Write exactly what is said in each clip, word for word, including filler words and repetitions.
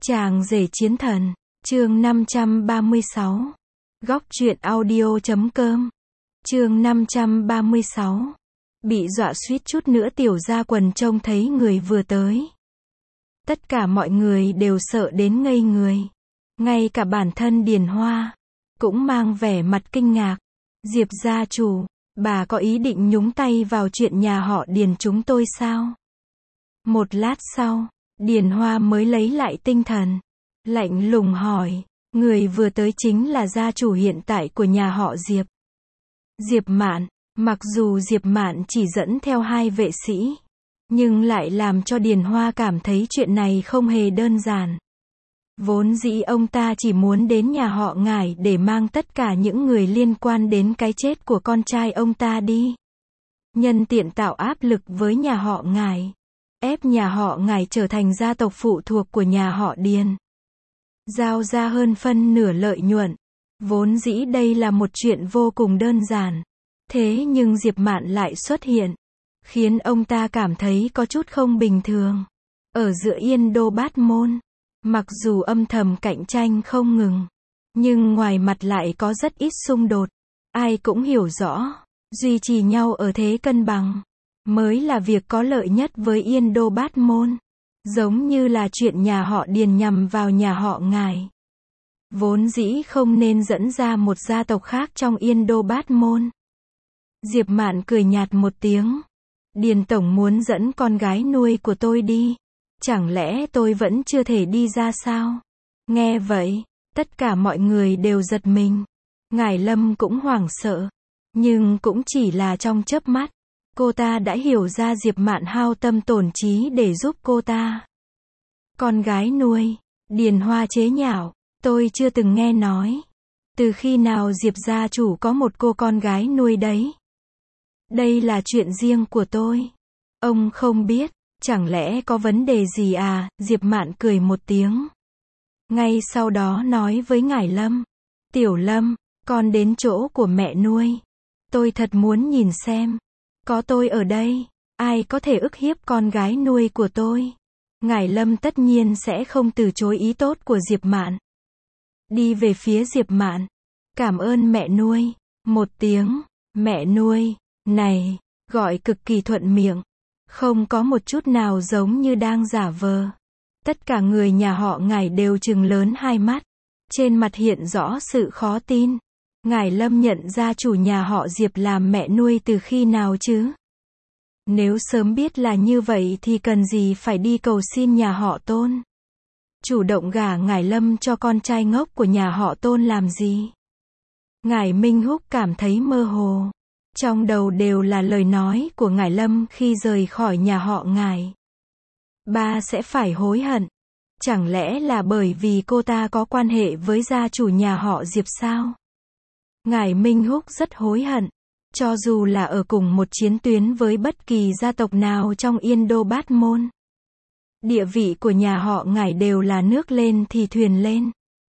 Chàng rể chiến thần, chương năm trăm ba mươi sáu. Góc truyện audio chấm com. Chương năm trăm ba mươi sáu. Bị dọa suýt chút nữa tiểu gia quần trông thấy người vừa tới. Tất cả mọi người đều sợ đến ngây người. Ngay cả bản thân Điền Hoa cũng mang vẻ mặt kinh ngạc. Diệp gia chủ, bà có ý định nhúng tay vào chuyện nhà họ Điền chúng tôi sao? Một lát sau, Điền Hoa mới lấy lại tinh thần, lạnh lùng hỏi, người vừa tới chính là gia chủ hiện tại của nhà họ Diệp. Diệp Mạn. Mặc dù Diệp Mạn chỉ dẫn theo hai vệ sĩ, nhưng lại làm cho Điền Hoa cảm thấy chuyện này không hề đơn giản. Vốn dĩ ông ta chỉ muốn đến nhà họ Ngải để mang tất cả những người liên quan đến cái chết của con trai ông ta đi. Nhân tiện tạo áp lực với nhà họ Ngải, ép nhà họ Ngải trở thành gia tộc phụ thuộc của nhà họ Điền. Giao ra hơn phân nửa lợi nhuận. Vốn dĩ đây là một chuyện vô cùng đơn giản. Thế nhưng Diệp Mạn lại xuất hiện, khiến ông ta cảm thấy có chút không bình thường. Ở giữa Yên Đô Bát Môn, mặc dù âm thầm cạnh tranh không ngừng, nhưng ngoài mặt lại có rất ít xung đột. Ai cũng hiểu rõ, duy trì nhau ở thế cân bằng mới là việc có lợi nhất với Yên Đô Bát Môn. Giống như là chuyện nhà họ Điền nhằm vào nhà họ Ngải, vốn dĩ không nên dẫn ra một gia tộc khác trong Yên Đô Bát Môn. Diệp Mạn cười nhạt một tiếng. Điền tổng muốn dẫn con gái nuôi của tôi đi. Chẳng lẽ tôi vẫn chưa thể đi ra sao? Nghe vậy, tất cả mọi người đều giật mình. Ngải Lâm cũng hoảng sợ. Nhưng cũng chỉ là trong chớp mắt. Cô ta đã hiểu ra Diệp Mạn hao tâm tổn trí để giúp cô ta. Con gái nuôi. Điền Hoa chế nhạo. Tôi chưa từng nghe nói. Từ khi nào Diệp gia chủ có một cô con gái nuôi đấy? Đây là chuyện riêng của tôi. Ông không biết, chẳng lẽ có vấn đề gì à? Diệp Mạn cười một tiếng. Ngay sau đó nói với Ngải Lâm. Tiểu Lâm, con đến chỗ của mẹ nuôi. Tôi thật muốn nhìn xem. Có tôi ở đây, ai có thể ức hiếp con gái nuôi của tôi? Ngải Lâm tất nhiên sẽ không từ chối ý tốt của Diệp Mạn. Đi về phía Diệp Mạn. Cảm ơn mẹ nuôi. Một tiếng, mẹ nuôi. Này, gọi cực kỳ thuận miệng. Không có một chút nào giống như đang giả vờ. Tất cả người nhà họ Ngải đều trừng lớn hai mắt. Trên mặt hiện rõ sự khó tin. Ngải Lâm nhận ra chủ nhà họ Diệp làm mẹ nuôi từ khi nào chứ? Nếu sớm biết là như vậy thì cần gì phải đi cầu xin nhà họ Tôn? Chủ động gả Ngải Lâm cho con trai ngốc của nhà họ Tôn làm gì? Ngải Minh Húc cảm thấy mơ hồ. Trong đầu đều là lời nói của Ngải Lâm khi rời khỏi nhà họ Ngải. Ba sẽ phải hối hận. Chẳng lẽ là bởi vì cô ta có quan hệ với gia chủ nhà họ Diệp sao? Ngải Minh Húc rất hối hận. Cho dù là ở cùng một chiến tuyến với bất kỳ gia tộc nào trong Yên Đô Bát Môn, địa vị của nhà họ Ngải đều là nước lên thì thuyền lên.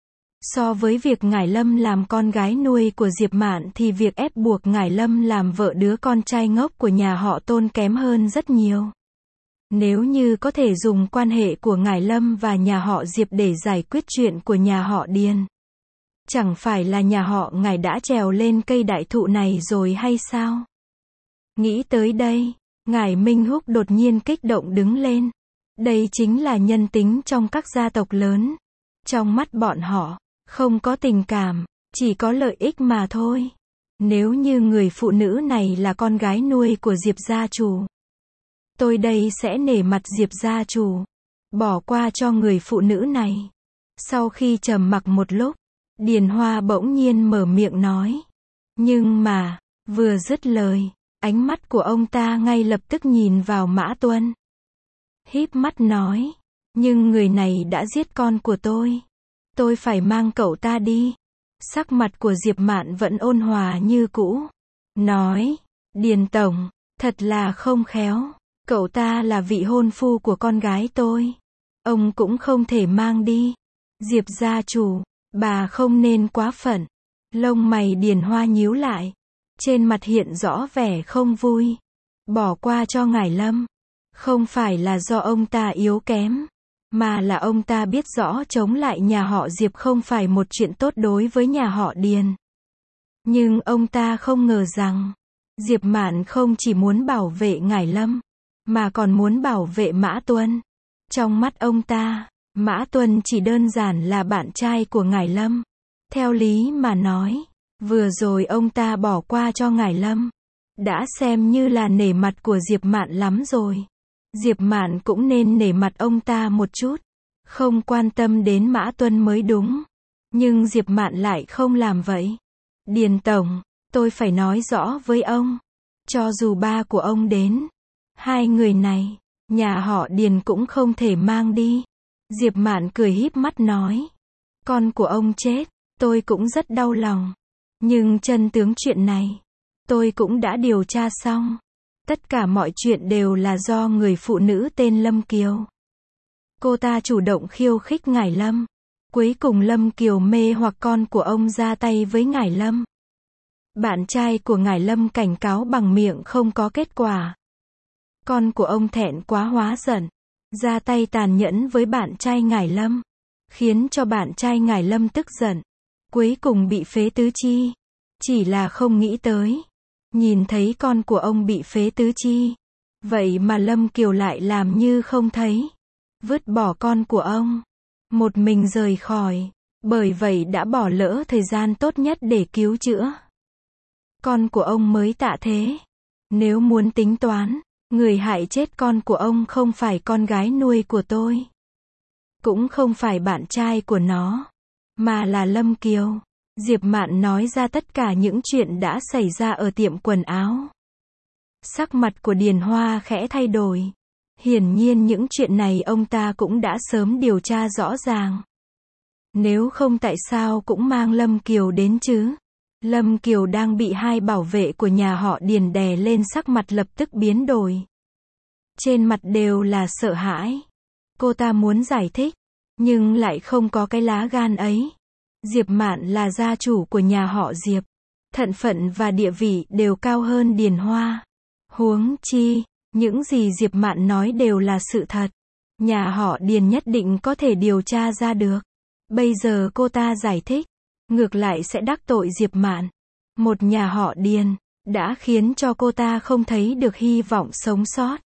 So với việc Ngải Lâm làm con gái nuôi của Diệp Mạn thì việc ép buộc Ngải Lâm làm vợ đứa con trai ngốc của nhà họ Tôn kém hơn rất nhiều. Nếu như có thể dùng quan hệ của Ngải Lâm và nhà họ Diệp để giải quyết chuyện của nhà họ Điền, chẳng phải là nhà họ Ngải đã trèo lên cây đại thụ này rồi hay sao? Nghĩ tới đây, Ngải Minh Húc đột nhiên kích động đứng lên. Đây chính là nhân tính trong các gia tộc lớn. Trong mắt bọn họ, không có tình cảm, chỉ có lợi ích mà thôi. Nếu như người phụ nữ này là con gái nuôi của Diệp gia chủ, tôi đây sẽ nể mặt Diệp gia chủ, bỏ qua cho người phụ nữ này. Sau khi trầm mặc một lúc, Điền Hoa bỗng nhiên mở miệng nói. Nhưng mà, vừa dứt lời, ánh mắt của ông ta ngay lập tức nhìn vào Mã Tuân. Híp mắt nói, nhưng người này đã giết con của tôi. Tôi phải mang cậu ta đi. Sắc mặt của Diệp Mạn vẫn ôn hòa như cũ. Nói, Điền tổng, thật là không khéo. Cậu ta là vị hôn phu của con gái tôi. Ông cũng không thể mang đi. Diệp gia chủ, bà không nên quá phận. Lông mày Điền Hoa nhíu lại. Trên mặt hiện rõ vẻ không vui. Bỏ qua cho Ngải Lâm. Không phải là do ông ta yếu kém, mà là ông ta biết rõ chống lại nhà họ Diệp không phải một chuyện tốt đối với nhà họ Điền. Nhưng ông ta không ngờ rằng, Diệp Mạn không chỉ muốn bảo vệ Ngải Lâm, mà còn muốn bảo vệ Mã Tuân. Trong mắt ông ta, Mã Tuân chỉ đơn giản là bạn trai của Ngải Lâm. Theo lý mà nói, vừa rồi ông ta bỏ qua cho Ngải Lâm, đã xem như là nể mặt của Diệp Mạn lắm rồi. Diệp Mạn cũng nên nể mặt ông ta một chút, không quan tâm đến Mã Tuân mới đúng. Nhưng Diệp Mạn lại không làm vậy. Điền tổng, tôi phải nói rõ với ông, cho dù ba của ông đến, hai người này, nhà họ Điền cũng không thể mang đi. Diệp Mạn cười híp mắt nói, con của ông chết, tôi cũng rất đau lòng. Nhưng chân tướng chuyện này, tôi cũng đã điều tra xong. Tất cả mọi chuyện đều là do người phụ nữ tên Lâm Kiều. Cô ta chủ động khiêu khích Ngải Lâm. Cuối cùng Lâm Kiều mê hoặc con của ông ra tay với Ngải Lâm. Bạn trai của Ngải Lâm cảnh cáo bằng miệng không có kết quả. Con của ông thẹn quá hóa giận, ra tay tàn nhẫn với bạn trai Ngải Lâm, khiến cho bạn trai Ngải Lâm tức giận, cuối cùng bị phế tứ chi. Chỉ là không nghĩ tới, nhìn thấy con của ông bị phế tứ chi, vậy mà Lâm Kiều lại làm như không thấy, vứt bỏ con của ông, một mình rời khỏi, bởi vậy đã bỏ lỡ thời gian tốt nhất để cứu chữa. Con của ông mới tạ thế. Nếu muốn tính toán, người hại chết con của ông không phải con gái nuôi của tôi, cũng không phải bạn trai của nó, mà là Lâm Kiều. Diệp Mạn nói ra tất cả những chuyện đã xảy ra ở tiệm quần áo. Sắc mặt của Điền Hoa khẽ thay đổi. Hiển nhiên những chuyện này ông ta cũng đã sớm điều tra rõ ràng. Nếu không tại sao cũng mang Lâm Kiều đến chứ? Lâm Kiều đang bị hai bảo vệ của nhà họ Điền đè lên, sắc mặt lập tức biến đổi. Trên mặt đều là sợ hãi. Cô ta muốn giải thích, nhưng lại không có cái lá gan ấy. Diệp Mạn là gia chủ của nhà họ Diệp. Thân phận và địa vị đều cao hơn Điền Hoa. Huống chi, những gì Diệp Mạn nói đều là sự thật. Nhà họ Điền nhất định có thể điều tra ra được. Bây giờ cô ta giải thích, ngược lại sẽ đắc tội Diệp Mạn. Một nhà họ Điền, đã khiến cho cô ta không thấy được hy vọng sống sót.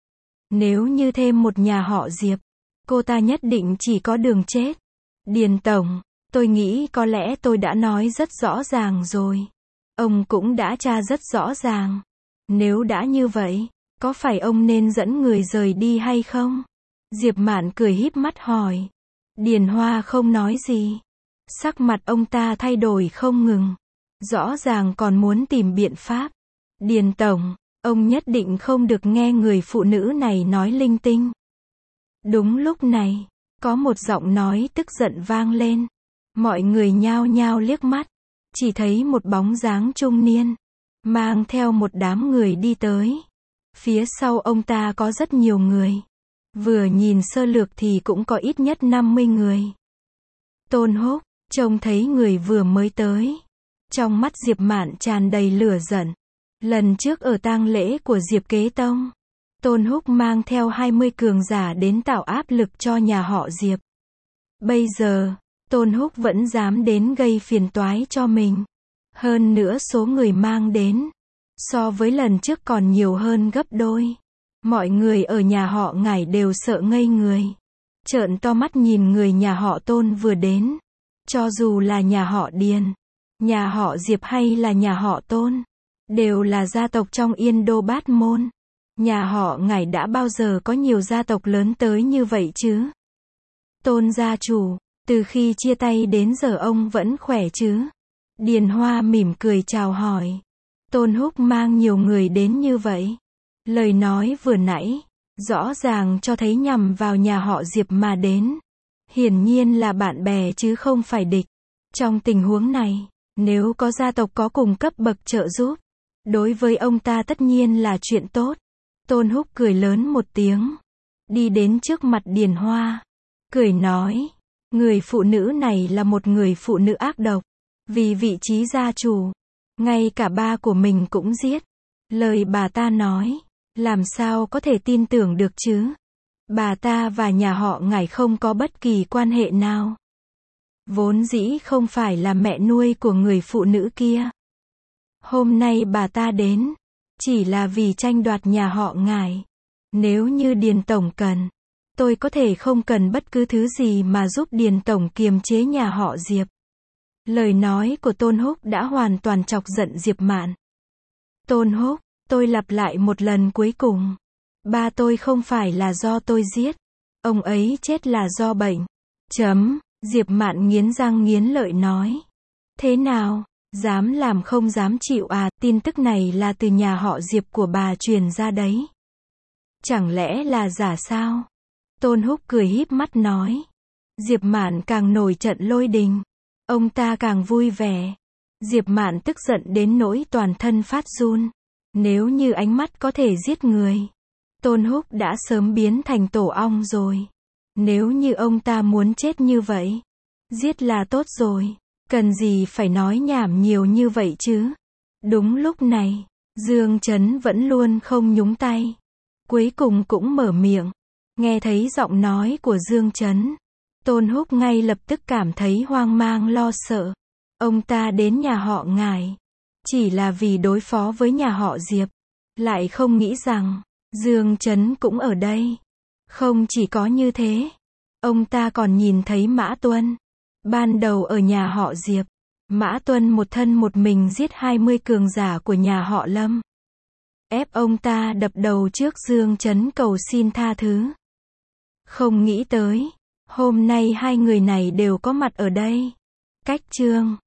Nếu như thêm một nhà họ Diệp, cô ta nhất định chỉ có đường chết. Điền tổng, tôi nghĩ có lẽ tôi đã nói rất rõ ràng rồi. Ông cũng đã tra rất rõ ràng. Nếu đã như vậy, có phải ông nên dẫn người rời đi hay không? Diệp Mạn cười híp mắt hỏi. Điền Hoa không nói gì. Sắc mặt ông ta thay đổi không ngừng. Rõ ràng còn muốn tìm biện pháp. Điền tổng, ông nhất định không được nghe người phụ nữ này nói linh tinh. Đúng lúc này, có một giọng nói tức giận vang lên. Mọi người nhao nhao liếc mắt, chỉ thấy một bóng dáng trung niên, mang theo một đám người đi tới. Phía sau ông ta có rất nhiều người. Vừa nhìn sơ lược thì cũng có ít nhất năm mươi người. Tôn Húc, trông thấy người vừa mới tới. Trong mắt Diệp Mạn tràn đầy lửa giận. Lần trước ở tang lễ của Diệp Kế Tông, Tôn Húc mang theo hai mươi cường giả đến tạo áp lực cho nhà họ Diệp. Bây giờ, Tôn Húc vẫn dám đến gây phiền toái cho mình. Hơn nữa số người mang đến, so với lần trước còn nhiều hơn gấp đôi. Mọi người ở nhà họ Ngải đều sợ ngây người. Trợn to mắt nhìn người nhà họ Tôn vừa đến. Cho dù là nhà họ Điền, nhà họ Diệp hay là nhà họ Tôn, đều là gia tộc trong Yên Đô Bát Môn. Nhà họ Ngải đã bao giờ có nhiều gia tộc lớn tới như vậy chứ? Tôn gia chủ, từ khi chia tay đến giờ ông vẫn khỏe chứ? Điền Hoa mỉm cười chào hỏi. Tôn Húc mang nhiều người đến như vậy. Lời nói vừa nãy, rõ ràng cho thấy nhằm vào nhà họ Diệp mà đến. Hiển nhiên là bạn bè chứ không phải địch. Trong tình huống này, nếu có gia tộc có cùng cấp bậc trợ giúp, đối với ông ta tất nhiên là chuyện tốt. Tôn Húc cười lớn một tiếng, đi đến trước mặt Điền Hoa, cười nói, người phụ nữ này là một người phụ nữ ác độc, vì vị trí gia chủ, ngay cả ba của mình cũng giết. Lời bà ta nói, làm sao có thể tin tưởng được chứ? Bà ta và nhà họ Ngải không có bất kỳ quan hệ nào. Vốn dĩ không phải là mẹ nuôi của người phụ nữ kia. Hôm nay bà ta đến, chỉ là vì tranh đoạt nhà họ Ngải. Nếu như Điền Tổng cần, tôi có thể không cần bất cứ thứ gì mà giúp Điền Tổng kiềm chế nhà họ Diệp. Lời nói của Tôn Húc đã hoàn toàn chọc giận Diệp Mạn. Tôn Húc, tôi lặp lại một lần cuối cùng. Ba tôi không phải là do tôi giết. Ông ấy chết là do bệnh. Chấm. Diệp Mạn nghiến răng nghiến lợi nói. Thế nào? Dám làm không dám chịu à? Tin tức này là từ nhà họ Diệp của bà truyền ra đấy. Chẳng lẽ là giả sao? Tôn Húc cười híp mắt nói. Diệp Mạn càng nổi trận lôi đình. Ông ta càng vui vẻ. Diệp Mạn tức giận đến nỗi toàn thân phát run. Nếu như ánh mắt có thể giết người, Tôn Húc đã sớm biến thành tổ ong rồi. Nếu như ông ta muốn chết như vậy, giết là tốt rồi. Cần gì phải nói nhảm nhiều như vậy chứ? Đúng lúc này, Dương Chấn vẫn luôn không nhúng tay. Cuối cùng cũng mở miệng. Nghe thấy giọng nói của Dương Chấn, Tôn Húc ngay lập tức cảm thấy hoang mang lo sợ. Ông ta đến nhà họ Ngải chỉ là vì đối phó với nhà họ Diệp, lại không nghĩ rằng Dương Chấn cũng ở đây. Không chỉ có như thế, ông ta còn nhìn thấy Mã Tuân. Ban đầu ở nhà họ Diệp, Mã Tuân một thân một mình giết hai mươi cường giả của nhà họ Lâm. Ép ông ta đập đầu trước Dương Chấn cầu xin tha thứ. Không nghĩ tới, hôm nay hai người này đều có mặt ở đây. Cách chương